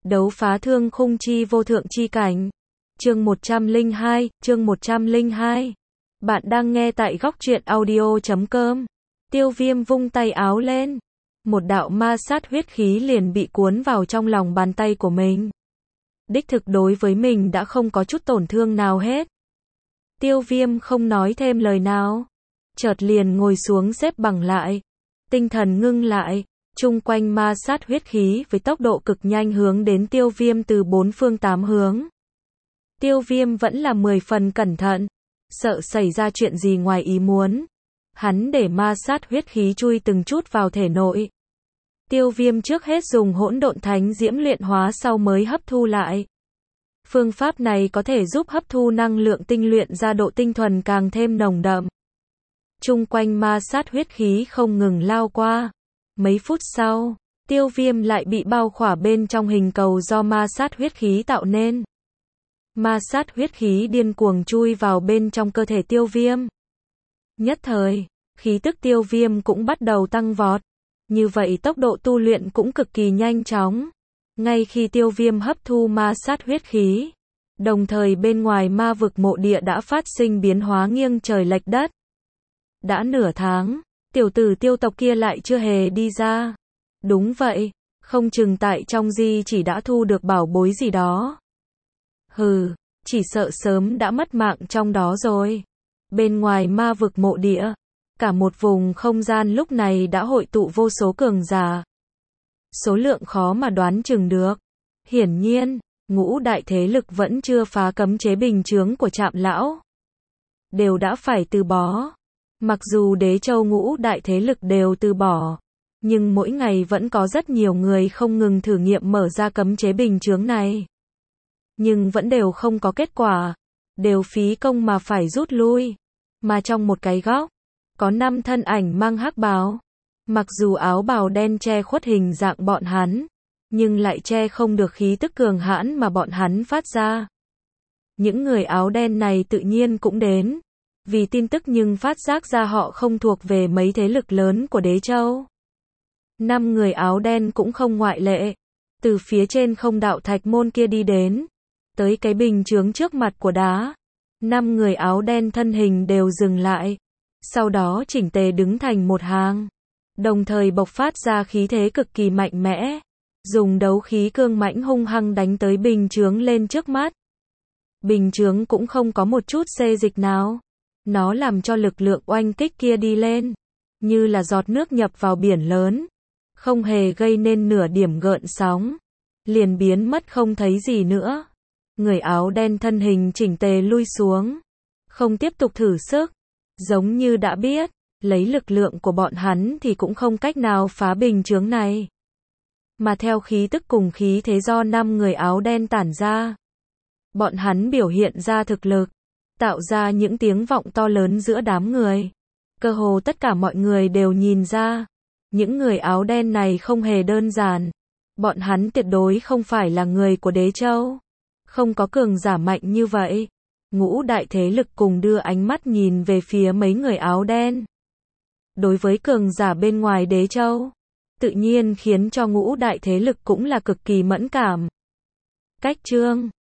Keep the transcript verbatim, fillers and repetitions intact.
Đấu phá thương khung chi vô thượng chi cảnh. Chương một trăm lẻ hai, chương một trăm lẻ hai. Bạn đang nghe tại góc truyện audio chấm com. Tiêu Viêm vung tay áo lên. Một đạo ma sát huyết khí liền bị cuốn vào trong lòng bàn tay của mình. Đích thực đối với mình đã không có chút tổn thương nào hết. Tiêu Viêm không nói thêm lời nào. Chợt liền ngồi xuống xếp bằng lại. Tinh thần ngưng lại. Chung quanh ma sát huyết khí với tốc độ cực nhanh hướng đến Tiêu Viêm từ bốn phương tám hướng. Tiêu Viêm vẫn là mười phần cẩn thận. Sợ xảy ra chuyện gì ngoài ý muốn. Hắn để ma sát huyết khí chui từng chút vào thể nội. Tiêu Viêm trước hết dùng hỗn độn thánh diễm luyện hóa sau mới hấp thu lại. Phương pháp này có thể giúp hấp thu năng lượng tinh luyện ra độ tinh thuần càng thêm nồng đậm. Chung quanh ma sát huyết khí không ngừng lao qua. Mấy phút sau, Tiêu Viêm lại bị bao khỏa bên trong hình cầu do ma sát huyết khí tạo nên. Ma sát huyết khí điên cuồng chui vào bên trong cơ thể Tiêu Viêm. Nhất thời, khí tức Tiêu Viêm cũng bắt đầu tăng vọt. Như vậy tốc độ tu luyện cũng cực kỳ nhanh chóng. Ngay khi Tiêu Viêm hấp thu ma sát huyết khí, đồng thời bên ngoài ma vực mộ địa đã phát sinh biến hóa nghiêng trời lệch đất. Đã nửa tháng, tiểu tử Tiêu tộc kia lại chưa hề đi ra. Đúng vậy, không chừng tại trong di chỉ đã thu được bảo bối gì đó. Hừ, chỉ sợ sớm đã mất mạng trong đó rồi. Bên ngoài ma vực mộ địa, cả một vùng không gian lúc này đã hội tụ vô số cường giả. Số lượng khó mà đoán chừng được. Hiển nhiên, ngũ đại thế lực vẫn chưa phá cấm chế bình chướng của Trạm lão. Đều đã phải từ bỏ. Mặc dù Đế Châu ngũ đại thế lực đều từ bỏ, nhưng mỗi ngày vẫn có rất nhiều người không ngừng thử nghiệm mở ra cấm chế bình chướng này. Nhưng vẫn đều không có kết quả, đều phí công mà phải rút lui. Mà trong một cái góc, có năm thân ảnh mang hắc bào. Mặc dù áo bào đen che khuất hình dạng bọn hắn, nhưng lại che không được khí tức cường hãn mà bọn hắn phát ra. Những người áo đen này tự nhiên cũng đến, vì tin tức nhưng phát giác ra họ không thuộc về mấy thế lực lớn của Đế Châu. Năm người áo đen cũng không ngoại lệ, từ phía trên không đạo thạch môn kia đi đến, tới cái bình chướng trước mặt của đá. Năm người áo đen thân hình đều dừng lại, sau đó chỉnh tề đứng thành một hàng, đồng thời bộc phát ra khí thế cực kỳ mạnh mẽ, dùng đấu khí cương mãnh hung hăng đánh tới bình chướng lên trước mắt. Bình chướng cũng không có một chút xê dịch nào. Nó làm cho lực lượng oanh kích kia đi lên, như là giọt nước nhập vào biển lớn, không hề gây nên nửa điểm gợn sóng, liền biến mất không thấy gì nữa. Người áo đen thân hình chỉnh tề lui xuống, không tiếp tục thử sức, giống như đã biết, lấy lực lượng của bọn hắn thì cũng không cách nào phá bình chướng này. Mà theo khí tức cùng khí thế do năm người áo đen tản ra, bọn hắn biểu hiện ra thực lực, tạo ra những tiếng vọng to lớn giữa đám người. Cơ hồ tất cả mọi người đều nhìn ra, những người áo đen này không hề đơn giản. Bọn hắn tuyệt đối không phải là người của Đế Châu. Không có cường giả mạnh như vậy. Ngũ đại thế lực cùng đưa ánh mắt nhìn về phía mấy người áo đen. Đối với cường giả bên ngoài Đế Châu, tự nhiên khiến cho ngũ đại thế lực cũng là cực kỳ mẫn cảm. Cách chương